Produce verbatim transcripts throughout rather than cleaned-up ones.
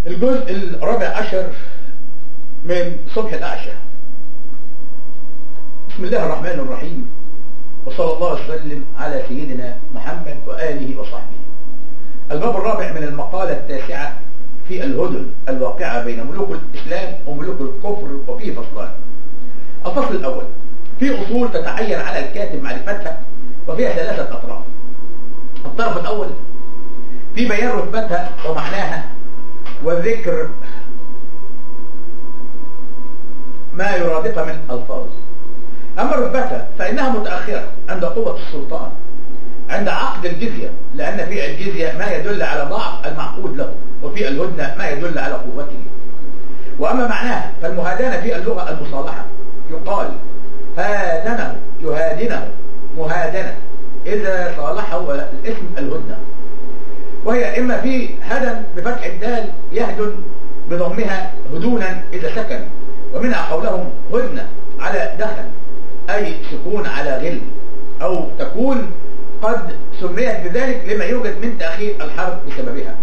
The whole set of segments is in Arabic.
الجزء الرابع عشر من صبح الأعشى. بسم الله الرحمن الرحيم، وصلى الله وسلم على سيدنا محمد وآله وصحبه. الباب الرابع من المقالة التاسعة في الهدن الواقعة بين ملوك الإسلام وملوك الكفر، وفيه فصلان. الفصل الأول: في أصول تتعين على الكاتب معرفتها، وفيها ثلاثة أطراف. الطرف الأول في بيان رتبتها ومعناها وذكر ما يرادفها من ألفاظ. أما رتبتها فإنها متأخرة عند قوة السلطان، عند عقد الجزية، لأن في الجزية ما يدل على ضعف المعقود له، وفي الهدنة ما يدل على قوته. وأما معناها فالمهادنة في اللغة المصالحة، يقال هادنه يهادنه مهادنة إذا صالحه الاسم الهدنة، وهي إما في هدن بفتح الدال يهدن بضمها هدونا إذا سكن، ومنها قولهم هدنة على دخن أي سكون على غل، أو تكون قد سميت بذلك لما يوجد من تأخير الحرب بسببها.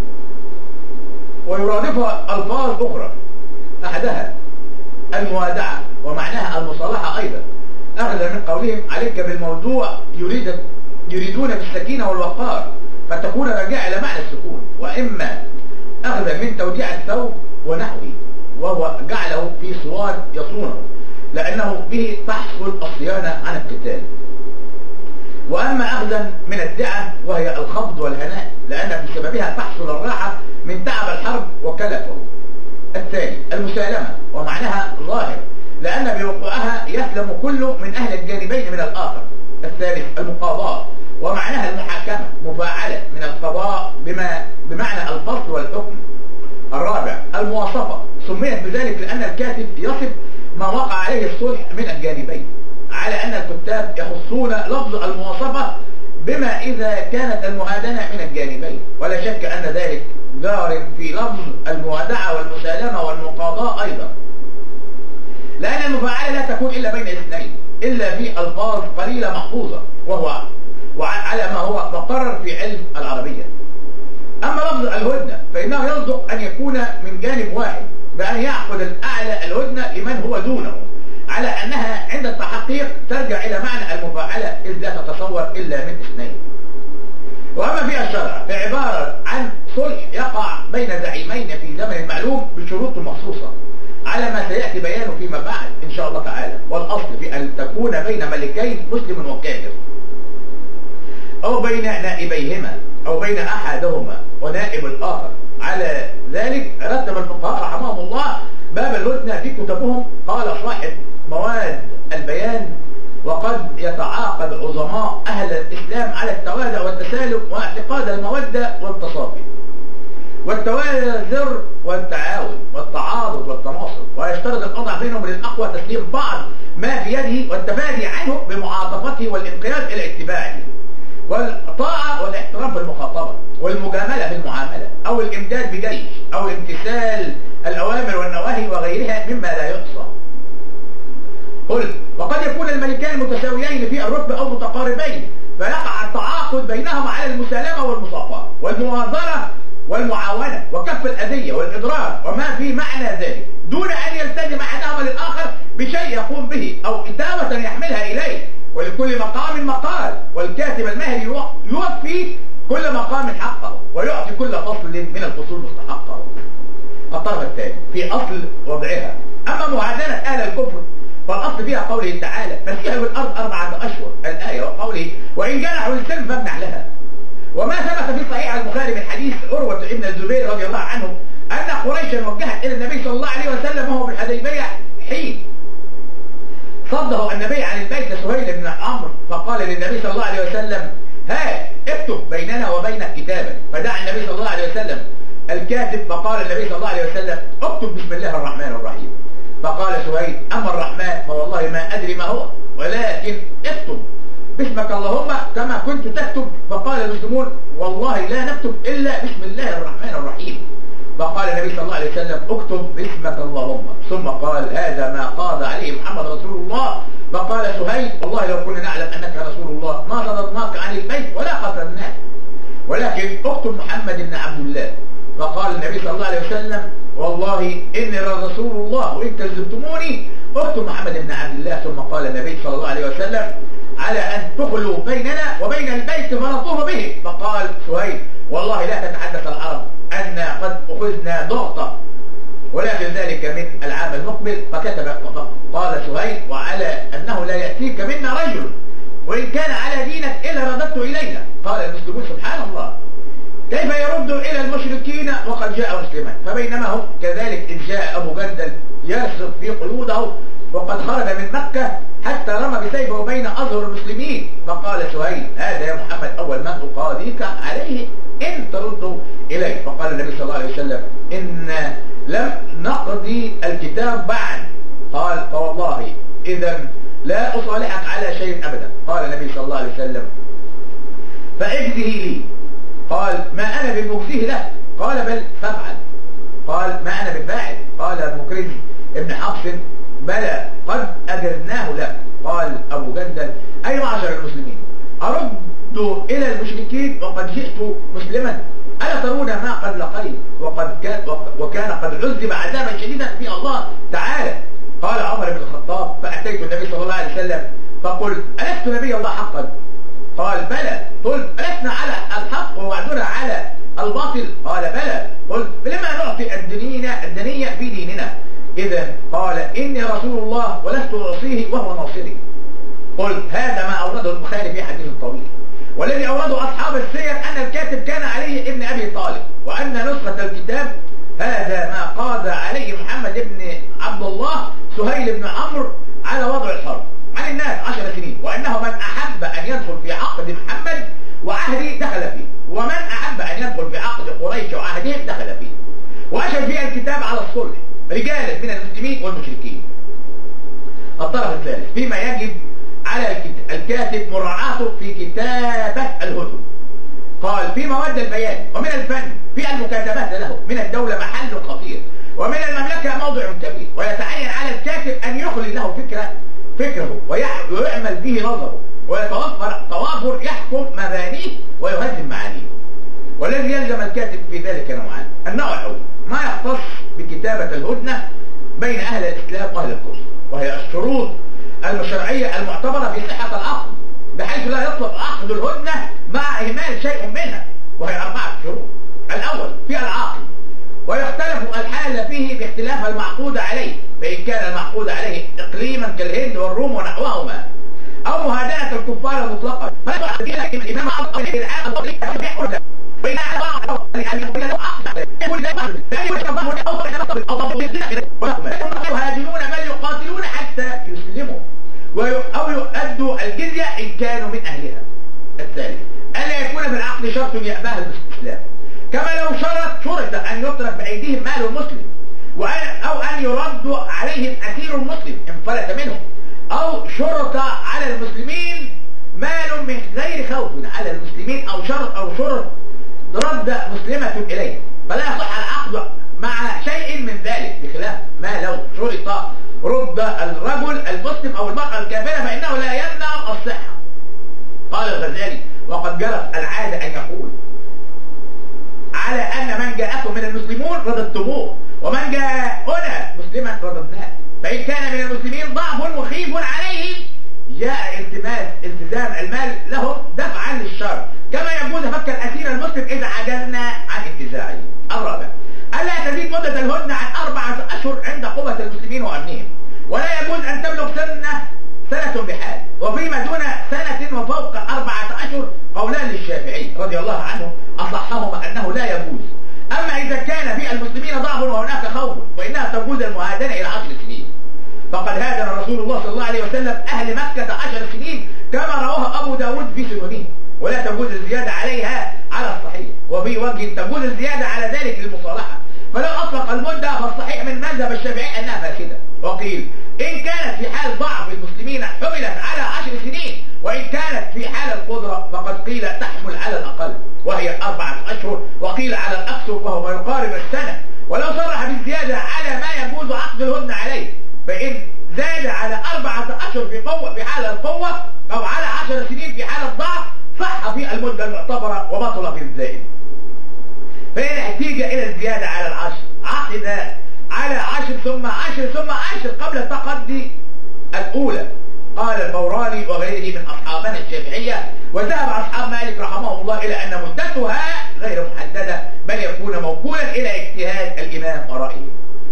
ويرادفها ألفاظ أخرى، أحدها الموادعة ومعناها المصالحة أيضا، أخذا من قولهم عليك بالموضوع يريد يريدون بالسكينة والوقار، فتكون راجعة إلى معنى السكون. وإما أخذا من توديع الثوب ونحوه، وهو جعله في صوان يصونه، لأنه به تحصل الصيانة عن القتال. وأما أخذا من الدعة وهي الخفض والهناء، لأن بسببها تحصل الراحة من تعب الحرب وكلفه. الثاني المسالمة ومعناها ظاهر، لأن بوقوعها يسلم كل من أهل الجانبين من الآخر. الثالث المقاضاة ومعناها المحاكمة، مفاعلة من القضاء بما بمعنى الفصل والحكم. الرابع المواصفة، سميت بذلك لأن الكاتب يصف ما وقع عليه الصلح من الجانبين، على أن الكتاب يخصون لفظ المواصفة بما إذا كانت المهادنة من الجانبين، ولا شك أن ذلك جار في لفظ الموادعة والمسالمة والمقاضاة أيضا، لأن المفاعلة لا تكون إلا بين اثنين إلا في ألفاظ قليلة محفوظة، وهو وعلى ما هو مقرر في علم العربية. أما لفظ الهدنة فإنه يصدق أن يكون من جانب واحد، بأن يعقد الأعلى الهدنة لمن هو دونه، على أنها عند التحقيق ترجع إلى معنى المفاعلة، إذ لا تتصور إلا من اثنين. وأما في الشرع فعبارة عن صلح يقع بين زعيمين في زمن معلوم بشروط مخصوصة، على ما سيأتي بيانه فيما بعد إن شاء الله تعالى. والأصل في أن تكون بين ملكين مسلم وكافر، أو بين نائبيهما، أو بين أحدهما ونائب الآخر. على ذلك رتب الفقهاء رحمهم الله باب الهدنة في كتبهم. قال صاحب مواد البيان: وقد يتعاقد عظماء أهل الإسلام على التوادع والتسالم واعتقاد المودة والتصافي والتوازر والتعاون والتعاضد والتناصر، ويشترط القطع بينهم للأقوى تسليم بعض ما في يده والتفادي عنه بمعاطفته والانقياد إلى اتباعه، والطاعة والاحترام في المخاطبة، والمجاملة في المعاملة، أو الإمداد بجيش، أو امتثال الأوامر والنواهي وغيرها مما لا يحصى. قل وقد يكون الملكان متساويين في الرتبة أو متقاربين، فيقع التعاقد بينهما على المسالمة والمصافاة والمناظرة والمعاونة وكف الأذية والإضرار وما في معنى ذلك، دون أن يلتزم أحدهما للآخر بشيء يقوم به أو إتابة يحملها إليه. ولكل مقام مقال، والكاتب الماهر يوفي كل مقام حقه، ويعطي كل فصل من الفصول مستحقه. الطرف الثاني في أصل وضعها. أما مهادنة أهل الكفر فالأصل فيها قوله تعالى: فسيحوا الأرض أربعة أشهر، الآية، وقوله: وإن جنحوا للسلم فامنح لها. وما ثبت في صحيح البخاري من حديث عروة ابن الزبير رضي الله عنه أن قريشا وجهت إلى النبي صلى الله عليه وسلم وهو بالحديبية حين صده النبي عن البيت سهيل بن عمرو، فقال للنبي صلى الله عليه وسلم: ها اكتب بيننا وبينك كتابا. فدعا النبي صلى الله عليه وسلم الكاتب، فقال النبي صلى الله عليه وسلم: اكتب بسم الله الرحمن الرحيم. فقال سهيل: أما الرحمن فوالله ما أدري ما هو، ولكن اكتب باسمك اللهم كما كنت تكتب. فقال المسلمون: والله لا نكتب إلا بسم الله الرحمن الرحيم. فقال النبي صلى الله عليه وسلم: اكتب باسمك اللهم. ثم قال: هذا ما قاض عليه محمد رسول الله. فقال سهيل: والله لو كنا نعلم أنك رسول الله ما صددناك عن البيت ولا قتلناك، ولكن اكتب محمد بن عبد الله. فقال النبي صلى الله عليه وسلم والله إني لرسول الله وإن كذبتموني اكتب محمد بن عبد الله. ثم قال النبي صلى الله عليه وسلم على أن تخلوا بيننا وبين البيت فنطوف به. فقال سهيل والله لا تتحدث العرب أن قد أخذنا ضغطة ولكن ذلك من العام المقبل. فكتب قال سهيل وعلى أنه لا يأتيك منا رجل وإن كان على دينك إلا رددت إلينا. قال المسلمون سبحان الله كيف يرد إلى المشركين وقد جاء مسلما. فبينما هم كذلك إذ جاء أبو جندل يرصد في قيوده وقد خرج من مكة حتى رمى بسيفه بين أظهر المسلمين. فقال سهيل هذا يا محمد أول من أقاضيك عليه إن تردوا إليه. فقال النبي صلى الله عليه وسلم إن لم نقضي الكتاب بعد. قال فوالله إذا لا أصالحك على شيء أبدا. قال النبي صلى الله عليه وسلم فاجزه لي. قال ما أنا بمجزيه له. قال بل فافعل. قال ما أنا بفاعل. قال مكرز ابن حفص بلى قد أجرناه له. قال أبو جندل أي معشر المسلمين أرد إلى المشركين وقد جئت مسلما ألا ترون ما قد لقيت وقد كان وكان قد عذب عذابا شديدا في الله تعالى. قال عمر بن الخطاب فأتيت النبي صلى الله عليه وسلم فقلت ألست نبي الله حقا؟ قال بلى. قلت ألسنا على الحق ووعدنا على الباطل؟ قال بلى. قلت لما نعطي الدنيا الدنيا في ديننا؟ إذا قال إني رسول الله ولست أعصيه وهو ناصري. قلت هذا ما أورده البخاري في حديث طويل والذي أورده أصحاب السير أن الكاتب كان علي ابن أبي طالب وأن نسخة الكتاب هذا ما قاضى عليه محمد بن عبد الله سهيل بن عمرو على وضع الحرب عن الناس عشر سنين وأنه من أحب أن يدخل في عقد محمد وعهده دخل فيه ومن أحب أن يدخل في عقد قريش وعهدهم دخل فيه. وأشهد فيها الكتاب على الصلح رجالا من المسلمين والمشركين. الطرف الثالث فيما يجب على الكاتب مراعاته في كتابة الهدن. قال في مواد البيان ومن الفن في المكاتبات له من الدولة محل خطير ومن المملكة موضع كبير ويتعين على الكاتب أن يخلي له فكرة فكره ويعمل به نظره ويتوفر توافر يحكم مبانيه ويهذب معانيه. والذي يلزم الكاتب في ذلك نوعان. النوع الأول ما يختص بكتابة الهدنة بين أهل الإسلام وأهل الكفر وهي الشروط الشرعية المعتبرة في صحة العقد بحيث لا يطلق عقد الهدنة مع إهمال شيء منها وهي أربعة شروط. الأول في العاقد ويختلف الحال فيه باختلاف المعقود عليه فإن كان المعقود عليه إقليما كالهند والروم ونحوهما أو مهادنة الكفار مطلقا الإمام يهاجرون بل يقاتلون حتى يسلموا أو يؤدوا الجزية إن كانوا من أهلها. الثالث ألا يكون في العقد شرط يأباه الاستسلام كما لو شرط شرط أن يترك بأيديهم مال المسلم أو أن يرد عليهم أسير مسلم إن فلت منهم أو شرط على المسلمين مال من غير خوف على المسلمين أو شرط أو شرط رد مسلمة إليه فلا يصح العقد مع شيء من ذلك بخلاف ما لو شرط رد الرجل المسلم أو المرأة الكافرة فإنه لا يمنع الصحة. قال الغزالي وقد جرت العادة أن يقول على أن من جاءكم من المسلمون رددتموه ومن جاءنا مسلما رددناه فإن كان من المسلمين ضعف مخيف عليهم جاء التماس التزام المال لهم دفعا للشر كما يجوز فك الأسير المسلم إذا عجزنا عن انتزاعه. الرابع ألا تزيد مدة الهدنة عن أربعة أشهر عند قوة المسلمين وأمنهم ولا يجوز أن تبلغ سنة سنة بحال وفيما دون سنة وفوق أربعة أشهر قولان للشافعي رضي الله عنه أصحهما أنه لا يجوز. أما إذا كان في المسلمين ضعف وهناك خوف فإنها تجوز المهادنة إلى عشر سنين فقد هاجر رسول الله صلى الله عليه وسلم أهل مكة عشر سنين كما رواه أبو داود في سننه ولا تجوز الزيادة عليها على الصحيح وفي وجه تجوز الزيادة على ذلك للمصالحة فلو أطلق المدة فالصحيح من مذهب الشافعي أنها فاسدة. وقيل إن كانت في حال ضعف المسلمين حملت على عشر سنين وإن كانت في حال القدرة فقد قيل تحمل على الأقل وهي أربعة أشهر وقيل على الأكثر وهو ما يقارب السنة ولو صرح بالزيادة على ما يجوز عقد الهدنة عليه فإن زاد على أربعة أشهر في قوة في حال القوة أو على عشر سنين في حال الضعف صح في المدة المعتبرة وبطل في الزائد. فإن احتيج إلى الزيادة على العشر عقد على عشر ثم عشر ثم عشر قبل التقدي الأولى. قال البوراني وغيره من أصحابنا الشافعية. وذهب أصحاب مالك رحمه الله إلى أن مدتها غير محددة، بل يكون موكولا إلى اجتهاد الإمام ورأيه.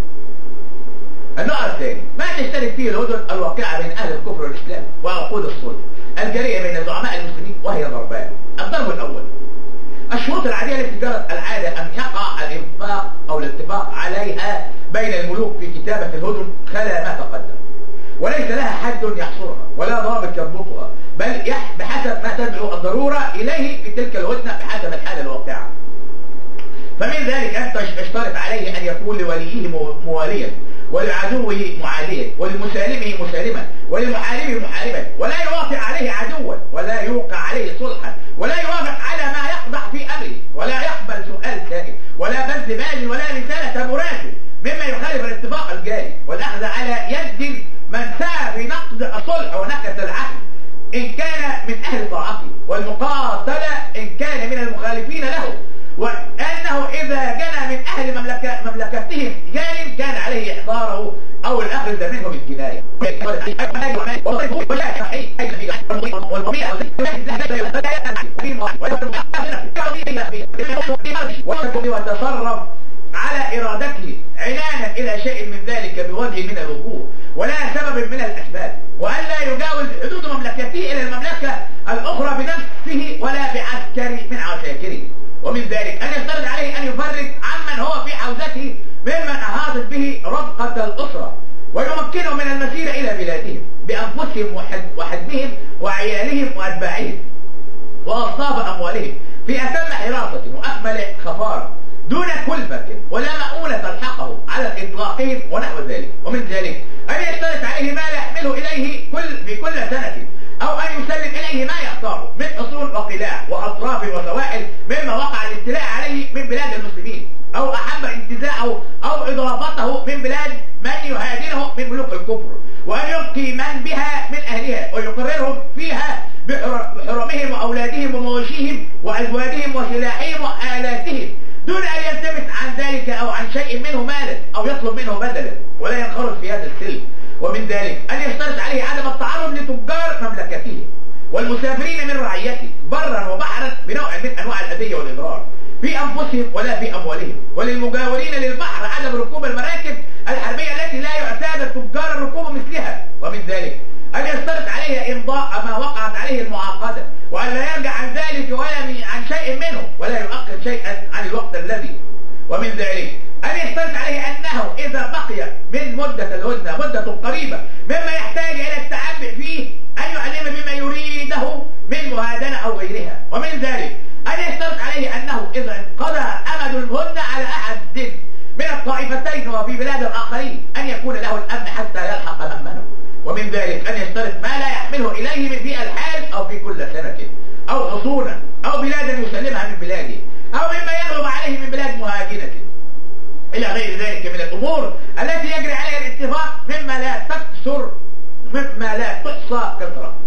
النوع الثاني ما تشترك فيه الهدن الواقعة بين أهل الكفر والإسلام وعقود الصلح الجارية بين زعماء المسلمين، وهي ضربان. الضرب الأول الشروط العادية التي جرت العادة أن يقع الإنفاق أو الاتفاق عليها بين الملوك في كتابة الهدن خلا ما تقدم، وليس لها حد يحصرها ولا ضابط يضبطها، بل بحسب ما تدعو الضرورة إليه في تلك الهدنة بحسب الحالة الواقعة. فمن ذلك أن تشترط عليه أن يكون لوليه مواليا، ولعدوه معاديا، ولمسالمه مسالما، ولمحاربه محاربا، ولا يوافق عليه عدوا، ولا يوقع عليه صلحا، ولا يوافق على ما يقدح في أمره، ولا يقبل سؤال سائل، ولا بذل مال، ولا رسالة مراسل مما يخالف الاتفاق الجاري، والأخذ على يد من سعى في نقض الصلح ونكث العهد إن كان من أهل طاعته، والمقاتلة إن كان من المخالفين له، وأنه إذا جنى من أهل مملكة مملكتهم جان كان عليه إحضاره أو الأخذ منه بالجناية. وتصرف على إرادته عنانا إلى شيء من ذلك بوجه من الوجوه ولا سبب من الأسباب، وأن لا يجاوز حدود مملكته إلى المملكة الأخرى بنفسه ولا بعسكر من عساكره. ومن ذلك أن يفترض عليه أن يفرج عمن هو في حوزته ممن أحاطت به ربقة الأسرة، ويمكنهم من المسير إلى بلادهم بأنفسهم وحدهم وعيالهم وأتباعهم وأصناف أموالهم في أتم حراسة وأكمل خفارة دون كلفة ولا مؤونة تلحقه على إطلاقهم ونحو ذلك. ومن ذلك أن يشترط عليه ما لا يحمله إليه كل في كل سنة، أو أن يسلم إليه ما يختاره من حصون وقلاع وأطراف وسوائل مما وقع الاستيلاء عليه من بلاد المسلمين، أو أحب انتزاعه أو إضافته من بلاد من يهاجره من ملوك الكفر، وأن يبقي من بها من أهلها ويقررهم فيها بحرمهم وأولادهم ومواشيهم وأزواجهم وسلاحهم وآلاتهم دون أن يلتمس عن ذلك أو عن شيء منه مالا أو يطلب منه بدلا ولا ينخرط في هذا السلم. ومن ذلك أن يشترط عليه عدم التعرض لتجار مملكته والمسافرين من رعيته برا وبحرا بنوع من أنواع الأذية والإضرار في أنفسهم ولا في أموالهم، وللمجاورين للبحر عدم ركوب المراكب الحربية التي لا يعتاد التجار الركوب مثلها. ومن ذلك أن يشترط عليه إمضاء ما وقعت عليه المعاقدة، وأن لا يرجع عن ذلك ولا عن شيء منه ولا يؤخر شيئا عن الوقت الذي. ومن ذلك أن يشترط عليه أنه إذا بقي من مدة الهدنة مدة قريبة مما يحتاج إلى التعبئ فيه أن يعلم بما يريده من مهادنة أو غيرها. ومن ذلك أن يشترط عليه أنه إذا انقضى أمد الهدنة على أحد من الطائفتين وفي بلاد الآخرين أن يكون له الأمن حتى يلحق مأمنه. ومن ذلك أن يشترط ما لا يحمله إليه في الحال أو في كل سنة، أو حصونا أو بلادا يسلمها من بلاده، أو مما يغلب عليه من بلاد مهاجنة، إلى غير ذلك من الأمور التي يجري عليها الاتفاق مما لا تكثر مما لا تحصى كثرة.